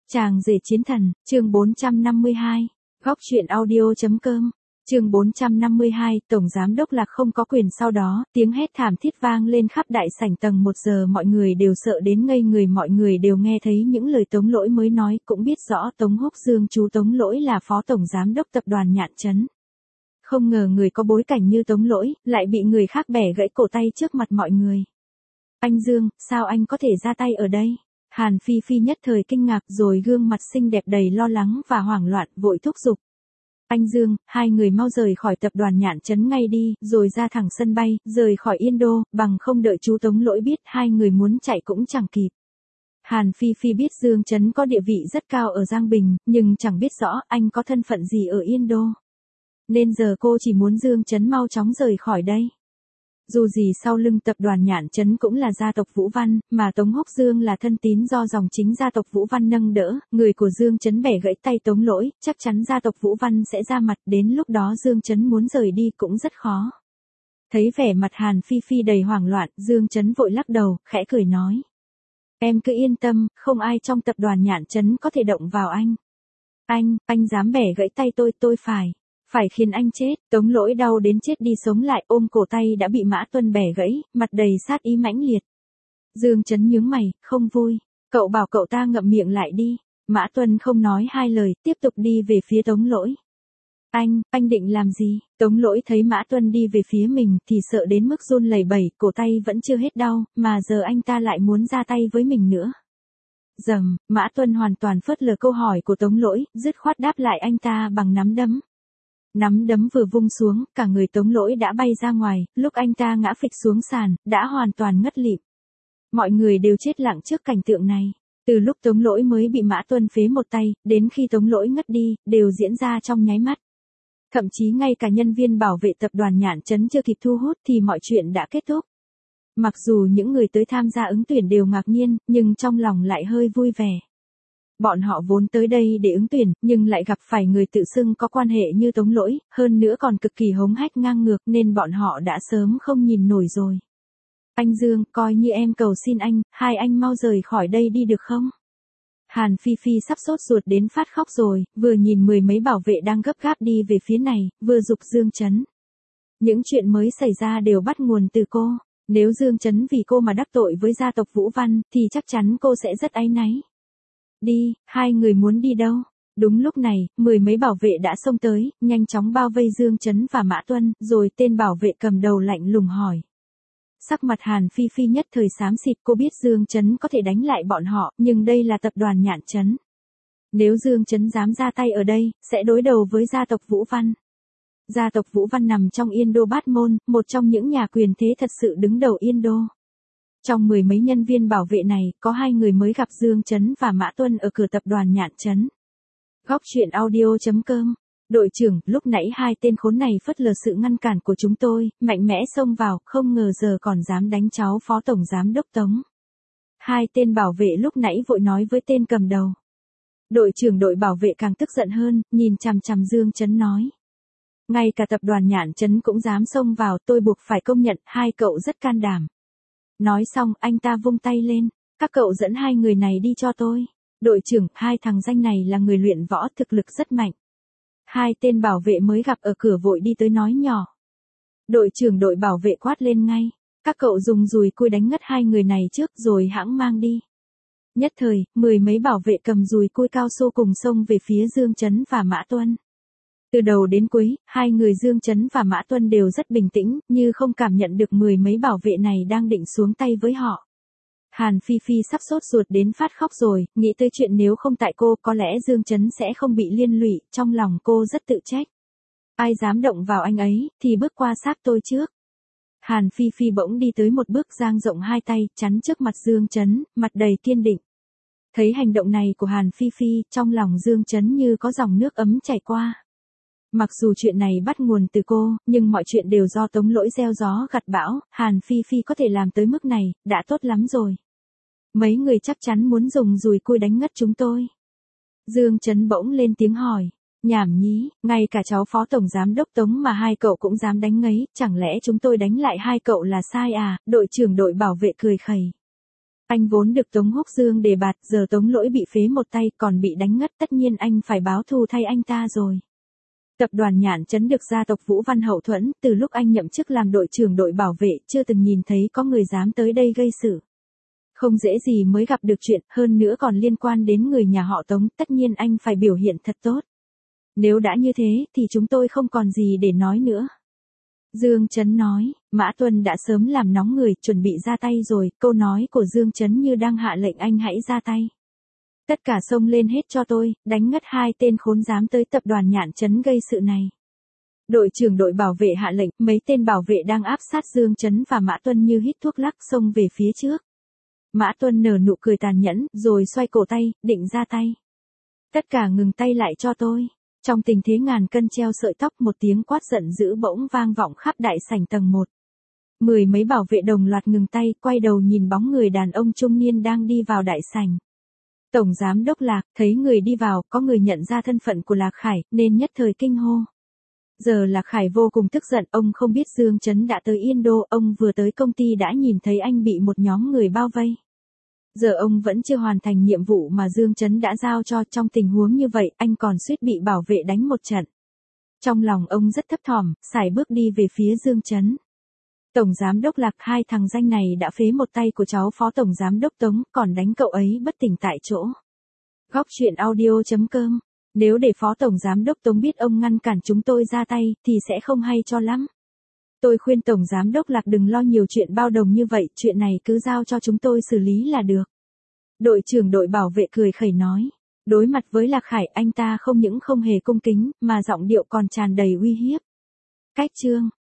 Chàng rể chiến thần, chương 452. Góc truyện audio.com. Chương 452, Tổng Giám Đốc Lạc không có quyền. Sau đó, tiếng hét thảm thiết vang lên khắp đại sảnh. Tầng 1 giờ mọi người đều sợ đến ngây người. Mọi người đều nghe thấy những lời Tống Lỗi mới nói, cũng biết rõ Tống Húc Dương chú Tống Lỗi là Phó Tổng Giám Đốc Tập đoàn Nhạn Trấn. Không ngờ người có bối cảnh như Tống Lỗi, lại bị người khác bẻ gãy cổ tay trước mặt mọi người. Anh Dương, sao anh có thể ra tay ở đây? Hàn Phi Phi nhất thời kinh ngạc, rồi gương mặt xinh đẹp đầy lo lắng và hoảng loạn, vội thúc giục. Anh Dương, hai người mau rời khỏi tập đoàn Nhạn Trấn ngay đi, rồi ra thẳng sân bay, rời khỏi Yên Đô, bằng không đợi chú Tống Lỗi biết, hai người muốn chạy cũng chẳng kịp. Hàn Phi Phi biết Dương Trấn có địa vị rất cao ở Giang Bình, nhưng chẳng biết rõ anh có thân phận gì ở Yên Đô. Nên giờ cô chỉ muốn Dương Trấn mau chóng rời khỏi đây. Dù gì sau lưng tập đoàn Nhạn Trấn cũng là gia tộc Vũ Văn, mà Tống Húc Dương là thân tín do dòng chính gia tộc Vũ Văn nâng đỡ, người của Dương Trấn bẻ gãy tay Tống Lỗi, chắc chắn gia tộc Vũ Văn sẽ ra mặt, đến lúc đó Dương Trấn muốn rời đi cũng rất khó. Thấy vẻ mặt Hàn Phi Phi đầy hoảng loạn, Dương Trấn vội lắc đầu, khẽ cười nói. Em cứ yên tâm, không ai trong tập đoàn Nhạn Trấn có thể động vào anh. Anh dám bẻ gãy tay tôi phải khiến anh chết. Tống Lỗi đau đến chết đi sống lại, ôm cổ tay đã bị Mã Tuân bẻ gãy, mặt đầy sát ý mãnh liệt. Dương Trấn nhướng mày, không vui. Cậu bảo cậu ta ngậm miệng lại đi. Mã Tuân không nói hai lời, tiếp tục đi về phía Tống Lỗi. Anh định làm gì? Tống Lỗi thấy Mã Tuân đi về phía mình thì sợ đến mức run lẩy bẩy, cổ tay vẫn chưa hết đau, mà giờ anh ta lại muốn ra tay với mình nữa. Dầm, Mã Tuân hoàn toàn phớt lờ câu hỏi của Tống Lỗi, dứt khoát đáp lại anh ta bằng nắm đấm. Nắm đấm vừa vung xuống, cả người Tống Lỗi đã bay ra ngoài, lúc anh ta ngã phịch xuống sàn, đã hoàn toàn ngất lịm. Mọi người đều chết lặng trước cảnh tượng này. Từ lúc Tống Lỗi mới bị Mã Tuân phế một tay, đến khi Tống Lỗi ngất đi, đều diễn ra trong nháy mắt. Thậm chí ngay cả nhân viên bảo vệ tập đoàn Nhạn Trấn chưa kịp thu hút thì mọi chuyện đã kết thúc. Mặc dù những người tới tham gia ứng tuyển đều ngạc nhiên, nhưng trong lòng lại hơi vui vẻ. Bọn họ vốn tới đây để ứng tuyển, nhưng lại gặp phải người tự xưng có quan hệ như Tống Lỗi, hơn nữa còn cực kỳ hống hách ngang ngược, nên bọn họ đã sớm không nhìn nổi rồi. Anh Dương, coi như em cầu xin anh, hai anh mau rời khỏi đây đi được không? Hàn Phi Phi sắp sốt ruột đến phát khóc rồi, vừa nhìn mười mấy bảo vệ đang gấp gáp đi về phía này, vừa giục Dương Trấn. Những chuyện mới xảy ra đều bắt nguồn từ cô. Nếu Dương Trấn vì cô mà đắc tội với gia tộc Vũ Văn, thì chắc chắn cô sẽ rất áy náy. Đi, hai người muốn đi đâu? Đúng lúc này, mười mấy bảo vệ đã xông tới, nhanh chóng bao vây Dương Trấn và Mã Tuân, rồi tên bảo vệ cầm đầu lạnh lùng hỏi. Sắc mặt Hàn Phi Phi nhất thời xám xịt, cô biết Dương Trấn có thể đánh lại bọn họ, nhưng đây là tập đoàn Nhạn Trấn. Nếu Dương Trấn dám ra tay ở đây, sẽ đối đầu với gia tộc Vũ Văn. Gia tộc Vũ Văn nằm trong Yên Đô Bát Môn, một trong những nhà quyền thế thật sự đứng đầu Yên Đô. Trong mười mấy nhân viên bảo vệ này, có hai người mới gặp Dương Trấn và Mã Tuân ở cửa tập đoàn Nhạn Trấn. Góc truyện audio.com. Đội trưởng, lúc nãy hai tên khốn này phớt lờ sự ngăn cản của chúng tôi, mạnh mẽ xông vào, không ngờ giờ còn dám đánh cháu Phó Tổng Giám Đốc Tống. Hai tên bảo vệ lúc nãy vội nói với tên cầm đầu. Đội trưởng đội bảo vệ càng tức giận hơn, nhìn chằm chằm Dương Trấn nói. Ngay cả tập đoàn Nhạn Trấn cũng dám xông vào, tôi buộc phải công nhận, hai cậu rất can đảm. Nói xong, anh ta vung tay lên. Các cậu dẫn hai người này đi cho tôi. Đội trưởng, hai thằng danh này là người luyện võ, thực lực rất mạnh. Hai tên bảo vệ mới gặp ở cửa vội đi tới nói nhỏ. Đội trưởng đội bảo vệ quát lên ngay. Các cậu dùng dùi cui đánh ngất hai người này trước rồi hãng mang đi. Nhất thời, mười mấy bảo vệ cầm dùi cui cao su cùng xông về phía Dương Trấn và Mã Tuân. Từ đầu đến cuối, hai người Dương Trấn và Mã Tuân đều rất bình tĩnh, như không cảm nhận được mười mấy bảo vệ này đang định xuống tay với họ. Hàn Phi Phi sắp sốt ruột đến phát khóc rồi, nghĩ tới chuyện nếu không tại cô, có lẽ Dương Trấn sẽ không bị liên lụy, trong lòng cô rất tự trách. Ai dám động vào anh ấy, thì bước qua xác tôi trước. Hàn Phi Phi bỗng đi tới một bước, dang rộng hai tay, chắn trước mặt Dương Trấn, mặt đầy kiên định. Thấy hành động này của Hàn Phi Phi, trong lòng Dương Trấn như có dòng nước ấm chảy qua. Mặc dù chuyện này bắt nguồn từ cô, nhưng mọi chuyện đều do Tống Lỗi gieo gió gặt bão, Hàn Phi Phi có thể làm tới mức này, đã tốt lắm rồi. Mấy người chắc chắn muốn dùng dùi cui đánh ngất chúng tôi. Dương Trấn bỗng lên tiếng hỏi. Nhảm nhí, ngay cả cháu Phó Tổng Giám Đốc Tống mà hai cậu cũng dám đánh ngấy, chẳng lẽ chúng tôi đánh lại hai cậu là sai à? Đội trưởng đội bảo vệ cười khẩy. Anh vốn được Tống Húc Dương đề bạt, giờ Tống Lỗi bị phế một tay còn bị đánh ngất, tất nhiên anh phải báo thù thay anh ta rồi. Tập đoàn Nhạn Trấn được gia tộc Vũ Văn hậu thuẫn, từ lúc anh nhậm chức làm đội trưởng đội bảo vệ, chưa từng nhìn thấy có người dám tới đây gây sự. Không dễ gì mới gặp được chuyện, hơn nữa còn liên quan đến người nhà họ Tống, tất nhiên anh phải biểu hiện thật tốt. Nếu đã như thế, thì chúng tôi không còn gì để nói nữa. Dương Chấn nói, Mã Tuân đã sớm làm nóng người, chuẩn bị ra tay rồi, câu nói của Dương Chấn như đang hạ lệnh anh hãy ra tay. Tất cả xông lên hết cho tôi, đánh ngất hai tên khốn dám tới tập đoàn Nhạn Trấn gây sự này. Đội trưởng đội bảo vệ hạ lệnh, mấy tên bảo vệ đang áp sát Dương Chấn và Mã Tuân như hít thuốc lắc xông về phía trước. Mã Tuân nở nụ cười tàn nhẫn, rồi xoay cổ tay, định ra tay. Tất cả ngừng tay lại cho tôi. Trong tình thế ngàn cân treo sợi tóc, một tiếng quát giận dữ bỗng vang vọng khắp đại sảnh tầng 1. Mười mấy bảo vệ đồng loạt ngừng tay, quay đầu nhìn bóng người đàn ông trung niên đang đi vào đại sảnh. Tổng giám đốc Lạc, thấy người đi vào, có người nhận ra thân phận của Lạc Khải, nên nhất thời kinh hô. Giờ Lạc Khải vô cùng tức giận, ông không biết Dương Chấn đã tới Yên Đô, ông vừa tới công ty đã nhìn thấy anh bị một nhóm người bao vây. Giờ ông vẫn chưa hoàn thành nhiệm vụ mà Dương Chấn đã giao cho, trong tình huống như vậy, anh còn suýt bị bảo vệ đánh một trận. Trong lòng ông rất thấp thỏm, sải bước đi về phía Dương Chấn. Tổng giám đốc Lạc, hai thằng danh này đã phế một tay của cháu phó tổng giám đốc Tống, còn đánh cậu ấy bất tỉnh tại chỗ. Góc truyện audio.com. Nếu để phó tổng giám đốc Tống biết ông ngăn cản chúng tôi ra tay, thì sẽ không hay cho lắm. Tôi khuyên tổng giám đốc Lạc đừng lo nhiều chuyện bao đồng như vậy, chuyện này cứ giao cho chúng tôi xử lý là được. Đội trưởng đội bảo vệ cười khẩy nói. Đối mặt với Lạc Khải, anh ta không những không hề cung kính, mà giọng điệu còn tràn đầy uy hiếp. Cách chương